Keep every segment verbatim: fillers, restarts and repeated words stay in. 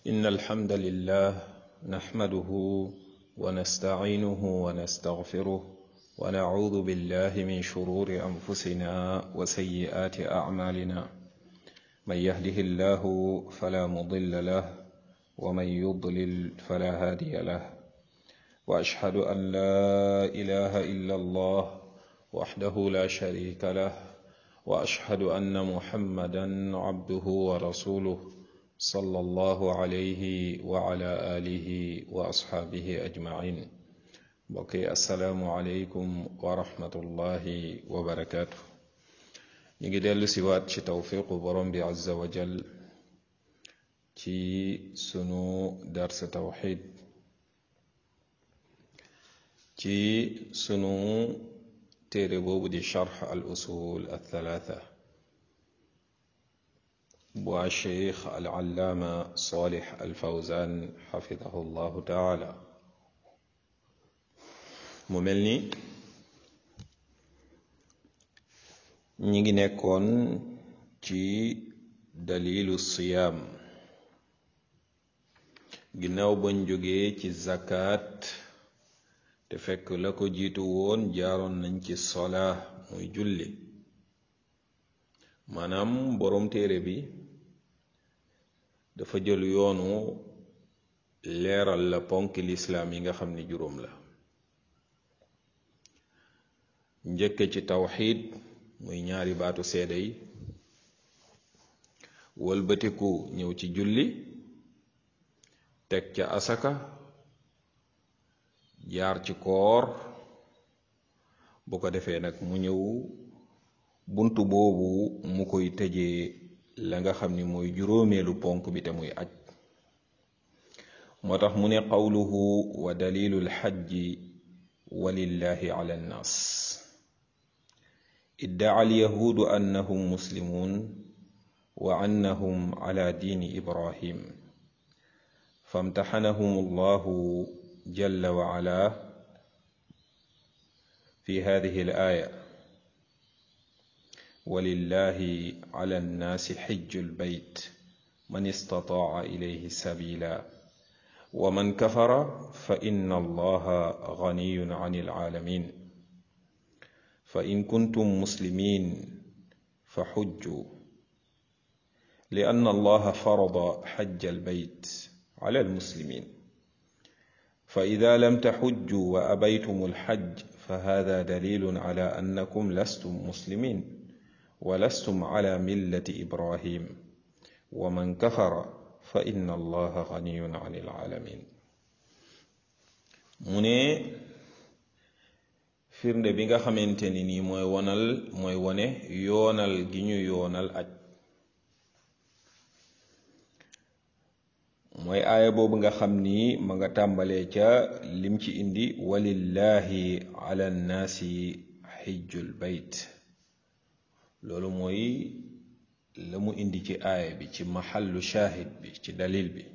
إن الحمد لله نحمده ونستعينه ونستغفره ونعوذ بالله من شرور أنفسنا وسيئات أعمالنا من يهده الله فلا مضل له ومن يضلل فلا هادي له وأشهد أن لا إله إلا الله وحده لا شريك له وأشهد أن محمدا عبده ورسوله صلى الله عليه وعلى آله وأصحابه أجمعين بقي السلام عليكم ورحمة الله وبركاته نيجي ديلو سيوات شي توفيق برم بي عز وجل شي سنو درس توحيد شي سنو تيري بوب دي شرح الأصول الثلاثة بو الشيخ العلامة صالح الفوزان حفظه الله تعالى مملني نيجي نكون ci dalilu siyaam ginnaaw bañ jógee ci zakat te fekk la ko jiitu woon jaaroon nañ ci sola muy julli maanaam borom téere bi dafa jël yoonu leeral la ponki lislaam yi nga xam ni juróom la njëkke ci tawxiid muy ñaari baatu seede yi wëlbatiku ñëw ci julli teg ca asaka jaar ci koor bu ko defee nag mu ñëw buntu boobu mu koy tëjee la nga xam ni mooy juróomeelu ponk bi te muy aj moo tax mu ne qawluhu wa dalilu lxajji walillahi ala nnaas iddaa alyahuudu annahum muslimun wa annahum ala diini ibrahim famtaxanahum allahu jalla wa ala fi hadihi alaya ولله على الناس حج البيت من استطاع إليه سبيلا ومن كفر فإن الله غني عن العالمين فإن كنتم مسلمين فحجوا لأن الله فرض حج البيت على المسلمين فإذا لم تحجوا وأبيتم الحج فهذا دليل على أنكم لستم مسلمين ولستم على ملة إبراهيم ومن كفر فإن الله غني عن العالمين mu ne firnde bi nga xamante ni nii mooy wonal mooy wone yoonal gi ñu yoonal aj mooy aaya boobu nga xam ni ma nga tàmbalee ca lim ci indi walillahi ala nnaasi xijjul bayt loolu mooy la mu indi ci aaya bi ci maxallu shaahid bi ci dalil bi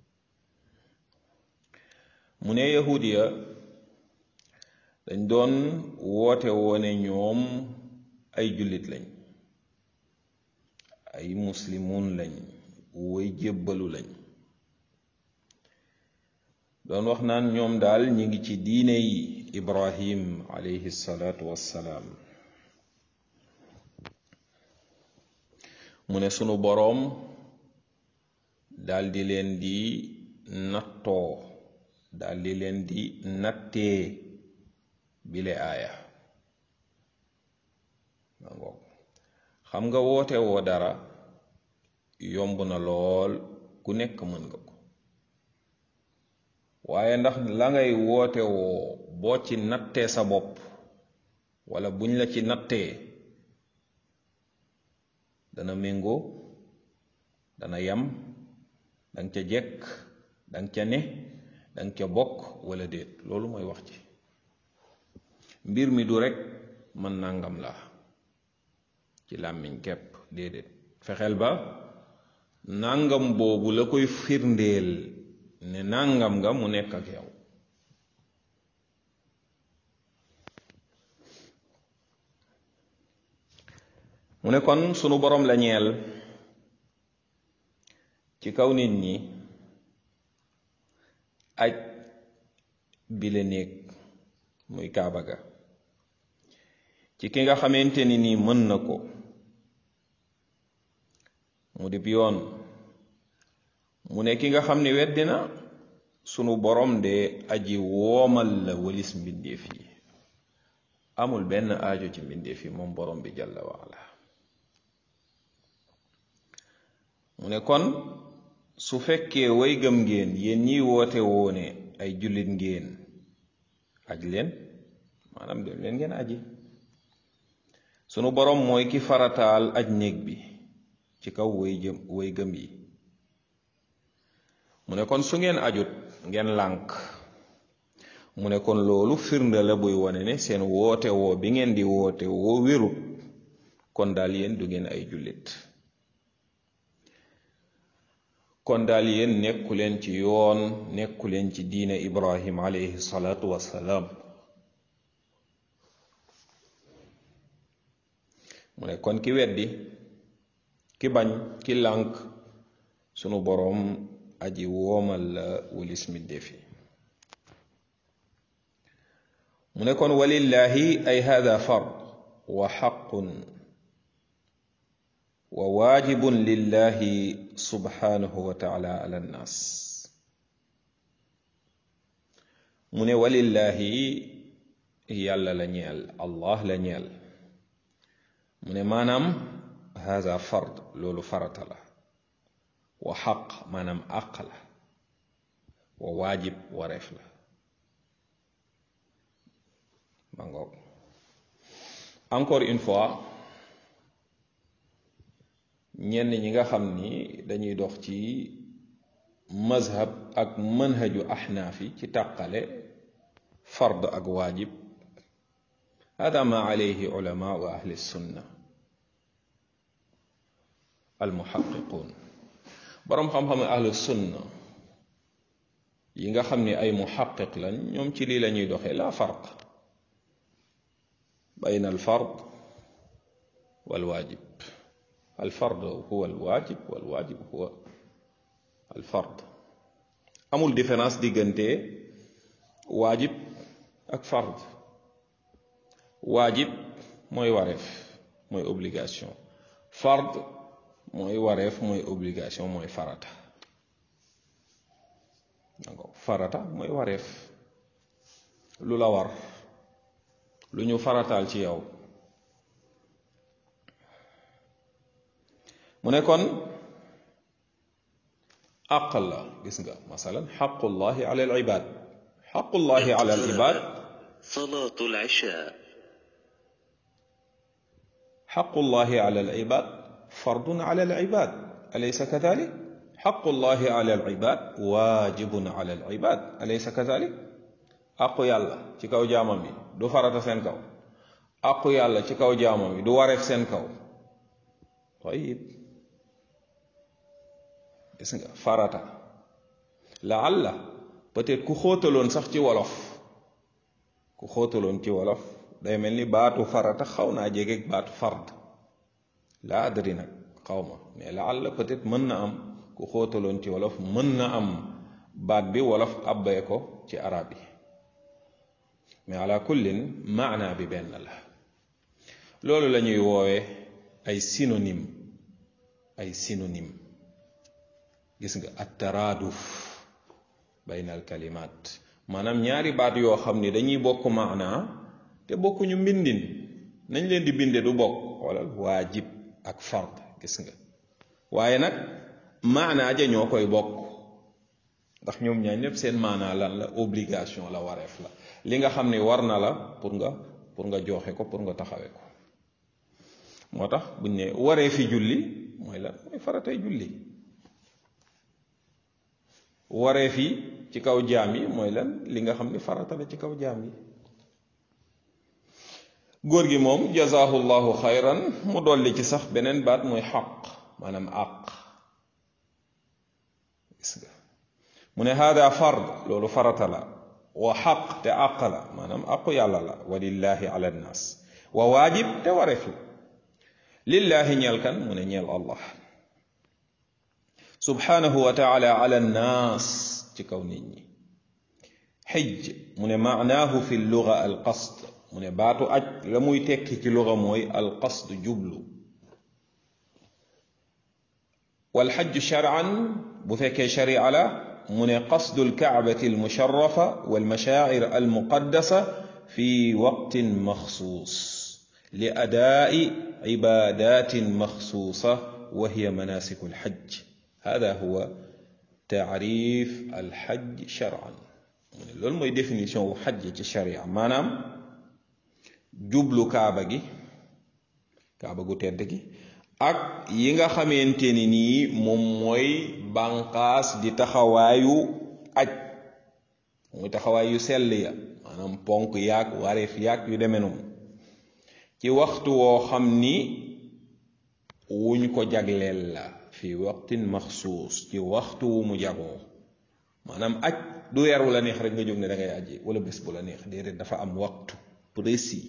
mu ne yahudiya dañ doon woote woone ñoom ay jullit lañ ay muslimun lañ woy jébbalu lañ doon wax naan ñoom daal ñi ngi ci diine yi ibrahim alayhi salaatu wassalaam mu ne sunu boroom daldi leen di nattoo daldi leen di nattee bile aaya xam nga woote woo dara yomb na lool ku nekk mën nga ko waaye ndax la ngay woote woo boo ci nattee sa bopp walla buñ la ci nattee dana méngoo dana yam danga ca jekk danga ca ne danga ca bokk walla déet loolu mooy wax ci mbir mi du rekk man nangam la ci làmmiñ kepp déedéet fexeel ba nangam boobu la koy firndeel ne nangam nga mu nekk ak yow mu ne kon sunu boroom la ñeel ci kaw nit ñi aj bile néeg muy kaaba ga ci ki nga xamante ni nii mën na ko mu dib yoon mu ne ki nga xam ni weddina sunu borom de aji woomal la walis mbindeef yi amul benn aajo ci mbindeef yi moom borom bi jalla waala mu ne kon su fekkee way gëm ngeen yéen ñiy woote woone ay jullit ngeen aj leen maanaam dem leen ngeen aji sunu borom mooy ki farataal aj néeg bi ci kaw way jëm way gëm yi mu ne kon su ngeen ajut ngeen lànk mu ne kon loolu firnde la buy wone ne seen woote woo bi ngeen di woote woo wérut kon daal yéen du ngeen ay jullit kon daal yéen nekku leen ci yoon nekku leen ci diine Ibrahim alayhi salaatu wassalaam mu ne kon ki weddi ki bañ ki lànk sunu boroom aji woomal la wulis mbindeef yi mu ne kon walillahi ay hada fard wa xaqun wa waajibun lillahi subhanahu wa taala ala nnaas mu ne walillahi yàlla la ñeel allah la ñeel mu ne maanaam hada fard loolu farata la wa xaq maanaam àq la wa waajib wareef la ma ngoog encore une fois ñenn ñi nga xam ni dañuy dox ci mazhab ak manhaju axnaafi ci tàqale fard ak waajib hada ma alayhi ulama wa ahli sunna almuhaqiqun boroom xam-xam ahlu sunna yi nga xam ni ay muhaqiq lañ ñoom ci lii lañuy doxee la farq bayna alfard walwaajib alfard huwa alwaajib walwaajib huwa alfard amul différence diggante waajib ak fard waajib mooy wareef mooy obligation fard mooy wareef mooy obligation mooy farata d'accord farata mooy wareef lu la war lu ñu farataal ci yow mu ne kon àq la gis nga masalan xaqullahi ala al ibad xaqullahi ala al ibad salaatu al isha xaqullahi ala al ibad fardun ala al ibad alaysa kadalik xaqullahi ala al ibad waajibun ala al ibad alaysa kadalik àqu yàlla ci kaw jaamam yi du farata seen kaw àqu yàlla ci kaw jaamam yi du wareef seen kaw tayib gis nga farata laalla peut-être ku xóotaloon sax ci wolof ku xóotaloon ci wolof day mel ni baatu farata xaw naa jegeeg baatu fard laa adri nag xaw ma mais laalla peut-être mën na am ku xóotaloon ci wolof mën na am baat bi wolof abbee ko ci arab yi mais ala kullin maana bi benn la loolu la ñuy woowee ay synonyme ay synonyme gis nga at taraaduf bayna al kalimat maanaam ñaari baat yoo xam ni dañuy bokk maana te bokkuñu mbindin nañ leen di binde du bokk wala waajib ak fard gis nga waaye nag maana ja ñoo koy bokk ndax ñoom ñaar ñëpp seen maana lan la obligation la wareef la li nga xam ni war na la pour nga pour nga joxe ko pour nga taxawe ko moo tax buñ ne waree fi julli mooy lan mooy faratay julli waree fi ci kaw jaam yi mooy lan li nga xam ni farata la ci kaw jaam yi góor gi moom jazaahu llahu xayran mu dolli ci sax beneen baat mooy xaq maanaam àq gis nga mu ne hada fard loolu farata la wa xaq te àq la maanaam àqu yàlla la walillahi ala nnaas wa waajib te wareef la lillahi ñeel kan mu ne ñeel allah subhanahu wa taala ala nnaas ci kaw nit ñi xijj mu ne maanaahu fi lluga al qasd mu ne baatu aj la muy tekki ci luga mooy al qasd jublu wal xajju shar'an bu fekkee sharia la mu ne qasdu alkaabati almusharrafa walmashaacir almuqaddasa fi waqtin maxsuus li adaa'i cibaadatin maxsuusa wa hiya manaasiku alxajj hada huwa tacriif alxajj shar'an mu ne loolu mooy définition wu xajj ci sharia maanaam jublu kaaba gi kaaba gu tedd gi ak yi nga xamante ni nii moom mooy bànqaas di taxawaayu aj muy taxawaay yu sell ya maanaam ponk yaag wareef yaag yu demee noonu ci waxtu woo xam ni wuñ ko jagleel la fi waqtin maxsuus ci waxtu wu mu jagoo maanaam aj du weer wu la neex rek nga jóg ne da ngay aji wala bés bu la neex déedéet dafa am waxtu précis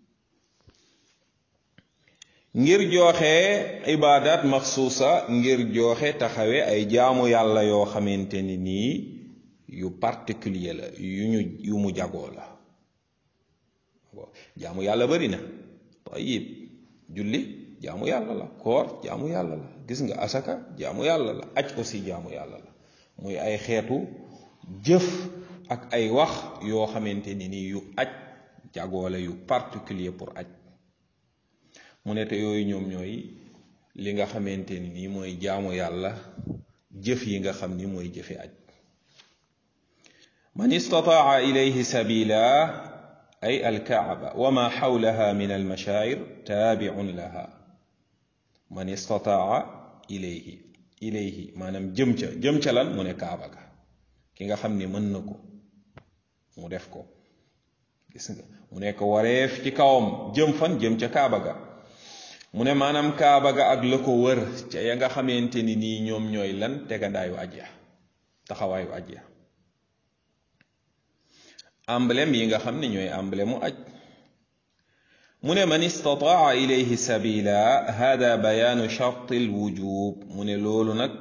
ngir joxe ibadat maxsuusa ngir joxe taxawe ay jaamu yàlla yoo xamante ni nii yu particulier la yu ñu yu mu jagoo la jaamu yàlla bari na tayib julli jaamu yàlla la koor jaamu yàlla la gis nga asaka jaamu yàlla la aj aussi jaamu yàlla la muy ay xeetu jëf ak ay wax yoo xamante ni nii yu aj jagoo la yu particulier pour aj mu ne te yooyu ñoom ñooy li nga xamante ni nii mooy jaamu yàlla jëf yi nga xam ni mooy jëfi aj man istataa ilayhi sabila ay alkaaba wa ma xawlaha min almashaa'ir taabiun laha man istataa ilayhi ilayhi maanaam jëm ca jëm ca lan mu ne kaaba ga ki nga xam ni mën na ko mu def ko gis nga mu nekk wareef ci kawam jëm fan jëm ca kaaba ga mu ne maanaam kaaba ga ak la ko wër ca ya nga xamante ni nii ñoom ñooy lan tegandaayu aj ya taxawaayu aj ya emblème yi nga xam ne ñooy emblème mu aj mu ne man istataa ilayhi sabila hada bayaanu charti alwujub mu ne loolu nag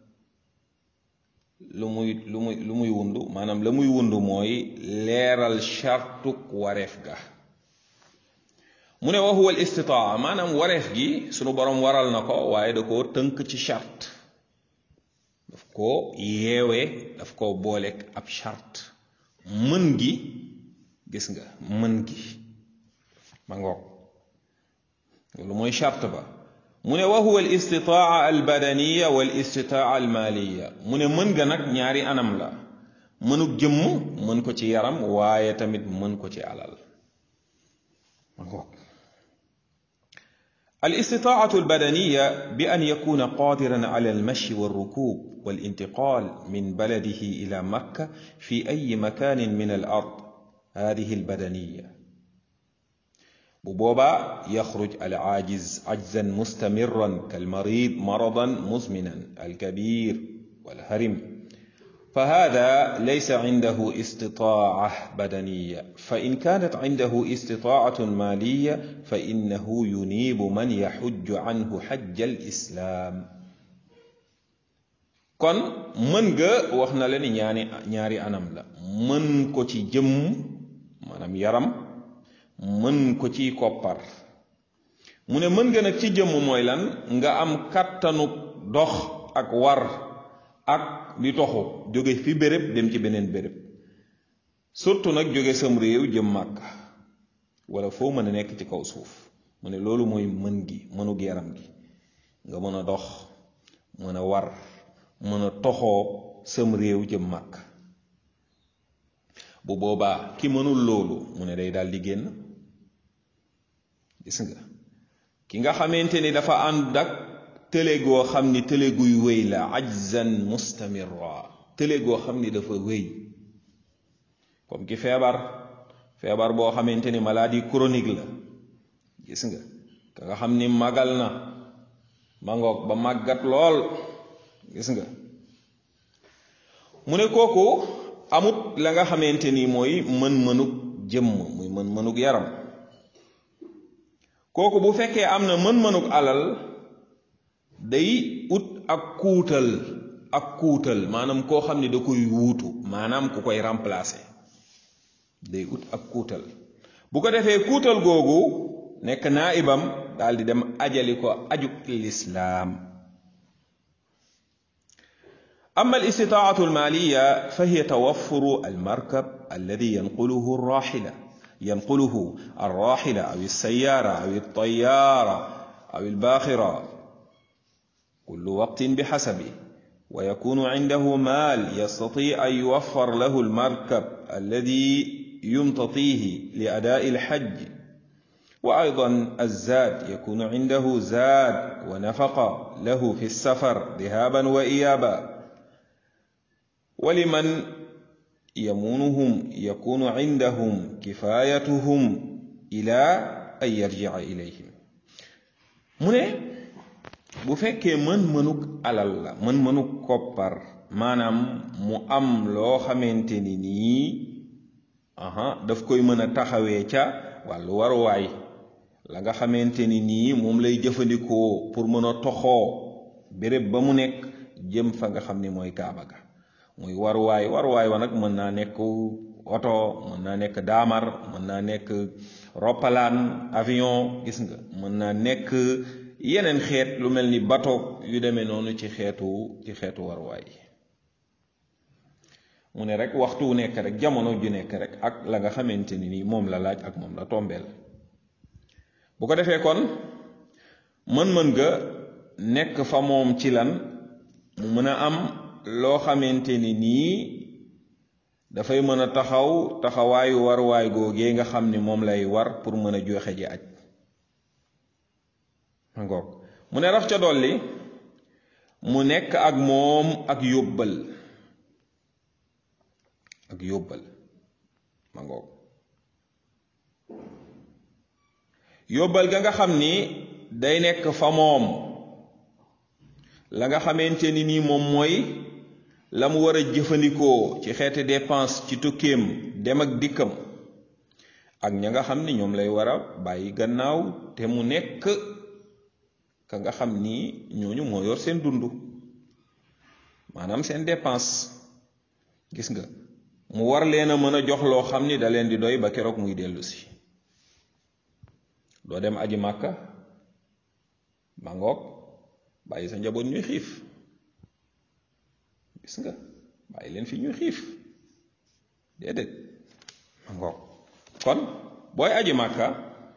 lu muy lu muy lu muy wundu maanaam la muy wundu mooy leeral chartuk wareef ga mu ne wa huwa al istitaa maanaam wareef gi sunu borom waral na ko waaye da koo tënk ci charte daf koo yeewee daf koo booleeg ab charte mën gi gis nga mën gi ma ngoog loolu mooy charte ba mu ne wa huwa al istitaa al badaniya wal istitaa al maliya mu ne mën ga nag ñaari anam la mënug jëmm mën ko ci yaram waaye tamit mën ko ci alal ma ngoog الاستطاعة البدنية بأن يكون قادرا على المشي والركوب والانتقال من بلده إلى مكة في أي مكان من الأرض هذه البدنية بوبا يخرج العاجز عجزا مستمرا كالمريض مرضا مزمنا الكبير والهرم فهذا ليس عنده استطاعة بدنية فإن كانت عنده استطاعة مالية فإنه ينيب من يحج عنه حج الإسلام kon mën nga wax na leen ñaari ñaari anam la mën ko ci jëm maanaam yaram mën ko ci koppar mu ne mën nga nag ci jëmm mooy lan nga am kattanu dox ak war ak di toxu jóge fi béréb dem ci beneen béréb surtout nag jóge sam réew jëm màkk wala foo mën a nekk ci kaw suuf mu ne loolu mooy mën gi mënug yaram gi nga mën a dox mën a war mën a toxoo sam réew jëm màkk bu boobaa ki mënul loolu mu ne day daal di génn gis nga ki nga xamante ni dafa ànd ak tële goo xam ni tële guy wéy la ajzan mustamirra tële goo xam ni dafa wéy comme ki feebar feebar boo xamante ni maladie chronique la gis nga ka nga xam ni magal na mangoog ba màggat lool gis nga mu ne kooku amut la nga xamante ni mooy mën-mënug jëmm muy mën-mënug yaram kooku bu fekkee am na mën-mënug alal day ut ak kuutal ak kuutal maanaam koo xam ni da koy wuutu maanaam ku koy remplacer day ut ak kuutal bu ko defee kuutal googu nekk naibam daal di dem ajali ko ajug lislaam. أما الاستطاعة المالية فهي توفر المركب الذي ينقله الراحلة ينقله الراحلة أو السيارة أو الطيارة أو الباخرة كل وقت بحسبه، ويكون عنده مال يستطيع أن يوفر له المركب الذي يمتطيه لأداء الحج، وأيضا الزاد يكون عنده زاد ونفقة له في السفر ذهابا وإيابا. ولمن يمونهم يكون عندهم كفايتهم إلى أن يرجع إليهم. mu ne bu fekkee mën mënug alal la mën mënug koppar maanaam mu am loo xamante ni nii aha daf koy mën a taxawee ca wàllu waruwaay la nga xamante ni nii moom lay jëfandikoo pour mën a toxoo béréb ba mu nekk jëm fa nga xam ni mooy kaaba ga muy waruwaay waruwaay wa nag mën naa nekk oto mën naa nekk daamar mën naa nekk roppalaan avion gis nga mën naa nekk yeneen xeet lu mel ni bateau yu demee noonu ci xeetu ci xeetu waruwaay mu ne rek waxtu wu nekk rek jamono ju nekk rek ak la nga xamante ni nii moom la laaj ak moom la tombeel. bu ko defee kon mën-mën nga nekk fa moom ci lan mu mën a am loo xamante ni nii dafay mën a taxaw taxawaayu waruwaay googee nga xam ni moom lay war pour mën a joxe ji aj ngoog mu ne raf ca dolli mu nekk ak moom ak yóbbal ak yóbbal ma ngoog yóbbal ga nga xam ni day nekk fa moom la nga xamante ni nii moom mooy la mu war a jëfandikoo ci xeeti dépense ci tukkeem dem ak dikkam ak ña nga xam ni ñoom lay war a bàyyi gannaaw te mu nekk ka nga xam ni ñooñu moo yor seen dund maanaam seen dépense gis nga mu war leen a mën a jox loo xam ni da leen di doy ba keroog muy dellu si doo dem aji màkka ma ngoog bàyyi sa njaboot ñuy xiif gis nga bàyyi leen fi ñuy xiif déedéet ma ngoog kon booy aji màkka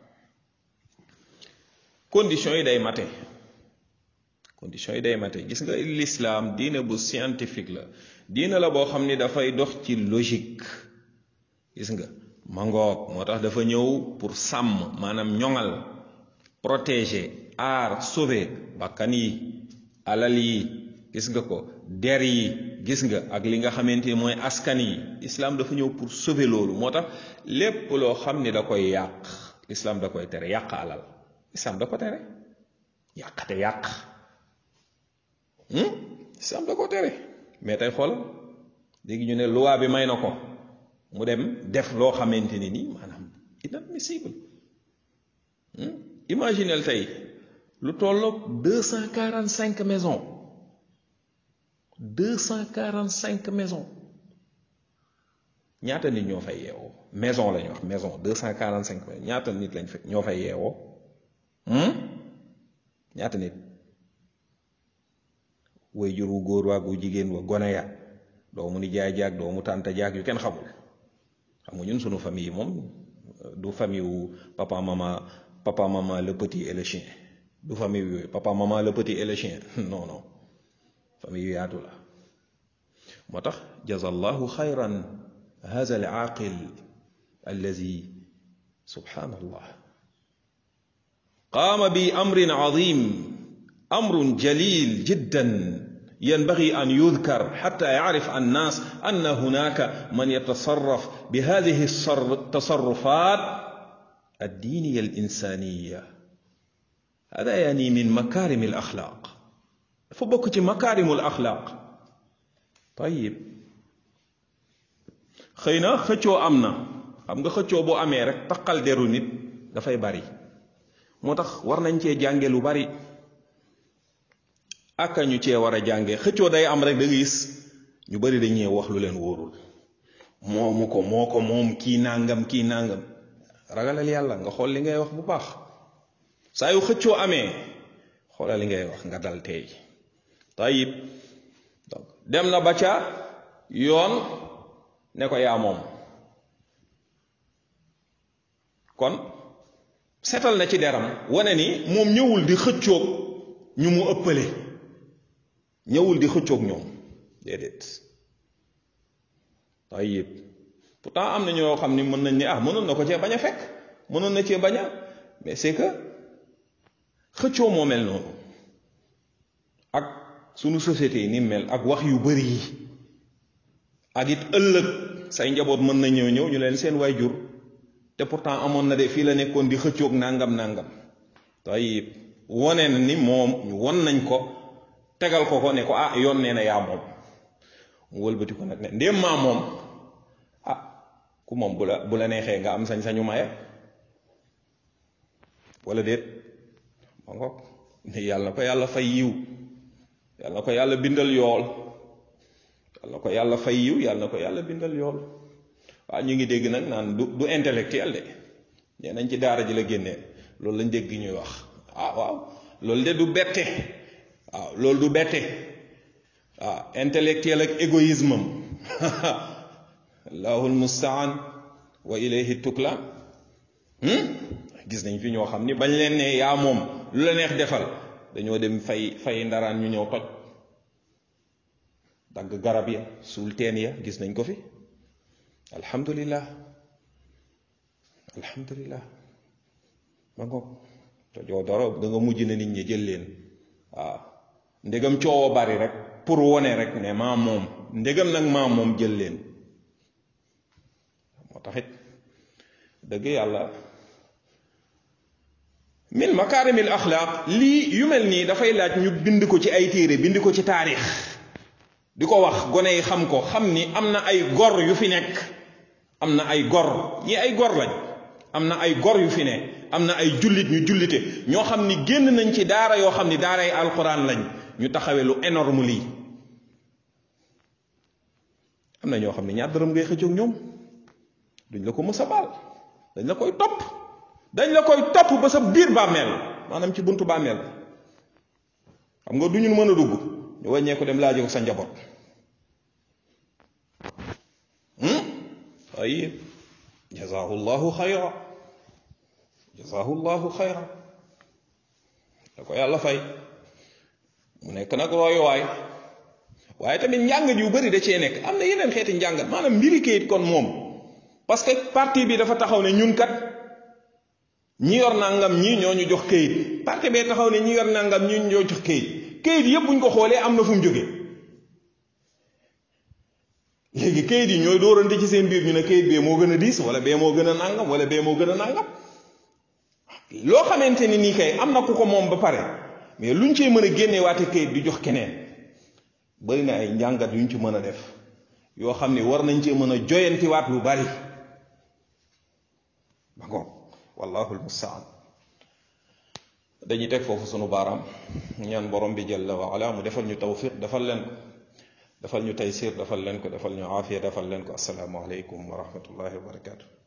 conditions yi day mate conditions yi day mate gis nga l'islam diine bu scientifique la diine la boo xam ni dafay dox ci logique gis nga ma ngoog moo tax dafa ñëw pour sàmm maanaam ñoŋal protéger aar sauver bakkan yi alal yi gis nga ko der yi gis nga ak li nga xamante ni mooy askan yi islam dafa ñëw pour sauver loolu moo tax lépp loo xam ni da koy yàq islam da koy tere yàq alal islam da ko tere yàqate yàq islam da ko tere mais tey xoolal léegi ñu ne loi bi may na ko mu dem def loo xamante ni nii maanaam inadmissible imaginel tey lu tolloog deux cent quarante cinq maisons deux cent quarante cinq maisons ñaata nit ñoo fay yeewoo maison la ñu wax maison deux cent quarante cinq ñaata nit lañ fa ñoo fay yeewoo ñaata nit way jur wu góor waa gu jigéen wa gone ya doomu ni jaay jaag doomu tànta jaag yu kenn xamul xam nga ñun sunu famille moom du famille wu papa maman papa maman le petit et le chien du famille yooyu papa maman le petit et le chien non non famille yu yaatu la moo tax jazallahu xayran hada al aaqil allazi subhanallah qaama bi amrin azim amrun jalil jiddan ينبغي أن يذكر حتى يعرف الناس أن هناك من يتصرف بهذه التصرفات الدينية الإنسانية هذا يعني من مكارم الأخلاق فبكت مكارم الأخلاق طيب خينا خجو أمنا xam nga xëccoo bu amee rek taqal deru nit dafay bari moo tax war nañ cee jànge lu bari aka ñu cee war a jànge xëccoo day am rek da nga gis ñu bari dañuy wax lu leen wóorul moomu ko moo ko moom kii nangam kii nangam ragalal yàlla nga xool li ngay wax bu baax saa yu xëccoo amee xoolal li ngay wax nga dal tey tayib donc dem na ba ca yoon ne ko yaa moom kon setal na ci deram wane ni moom ñëwul di xëccoog ñu mu ëppale ñëwul di xëccoog ñoom déedéet tayib pourtant am na ñoo xam ni mën nañ ni ah mënoon na ko cee bañ a fekk mënoon na cee bañ a mais c'est que xëccoo moo mel noonu ak sunu société yi ni mel ak wax yu bari yi ak it ëllëg say njaboot mën na ñëw ñëw ñu leen seen waajur te pourtant amoon na de fii la nekkoon di xëccoog nangam nangam tayib wone na ni moom ñu won nañ ko tegal ko ko ne ko ah yoon nee na yaa moom mu wëlbati ko nag ne ndéem maa moom ah ku moom bu la bu la neexee nga am sañ-sañu maye wala déet ma ngoog ne yàlla ko yàlla fay yiw yàlla ko yàlla bindal yool yàlla ko yàlla fay yiw yàlla ko yàlla bindal yool waaw ñu ngi dégg nag naan du du intellectuel de nee nañ ci daara ji la génnee loolu lañ dégg ñuy wax ah waaw loolu de du bette waaw loolu du bette waaw intellectuel ak égoïsme am allahul mustaan wa ilayhi tuklaan gis nañ fi ñoo xam ni bañ leen ne yaa moom lu la neex defal dañoo dem fay fay ndaraan ñu ñëw toj dagg garab ya suul teen ya gis nañ ko fi alhamdulillah alhamdulillah ma ngoog tojoo dara da nga mujj na nit ñi jël leen waaw ndegam coowo bari rek pour wone rek ne maa moom ndegam nag maa moom jël leen moo taxit dëgg yàlla min makaarimil axlaaq lii yu mel nii dafay laaj ñu bind ko ci ay téere bind ko ci taarix di ko wax gone yi xam ko xam ni am na ay gor yu fi nekk am na ay gor ñi ay gor lañ am na ay gor yu fi ne am na ay jullit ñu jullite ñoo xam ni génn nañ ci daara yoo xam ni daaray alquran lañ ñu taxawee lu énorme lii am na ñoo xam ne ñaar dërëm ngay xëccoog ñoom duñ la ko mës a baal dañ la koy topp dañ la koy topp ba sa biir bàmmeel maanaam ci buntu bàmmeel xam nga du ñu mën a dugg ñu wàññee ko dem laajee ko sa njaboot ay jazaahu llahu xayra jazaahu llahu xayra da ko yàlla fay mu nekk nag royuwaay waaye tamit njàngat yu bari da cee nekk am na yeneen xeeti njàngat maanaam mbiri kayit kon moom parce que parti bi dafa taxaw ne ñun kat ñi yor nangam ñii ñoo ñu jox kayit parti bee taxaw ne ñi yor nangam ñii ñoo jox kayit kayit yëpp buñ ko xoolee am na fu mu jógee léegi kayit yi ñooy dóorante ci seen biir ñu ne kayit bee moo gën a diis wala bee moo gën a nangam wala bee moo gën a nangam loo xamante ni nii kay am na ku ko moom ba pare mais luñ cee mën a génneewaate kayit di jox keneen bari na ay njàngat yuñ ci mën a def yoo xam ne war nañ cee mën a joyantiwaat lu bari ba ngoog wallahu almustaan dañuy teg foofu sunu baaraam ñaan borom bi jalla wa ala mu defal ñu tawfiq defal leen ko defal ñu taysir defal leen ko defal ñu aafiya defal leen ko assalaamu aleykum wa rahmatullahi wa barakatuh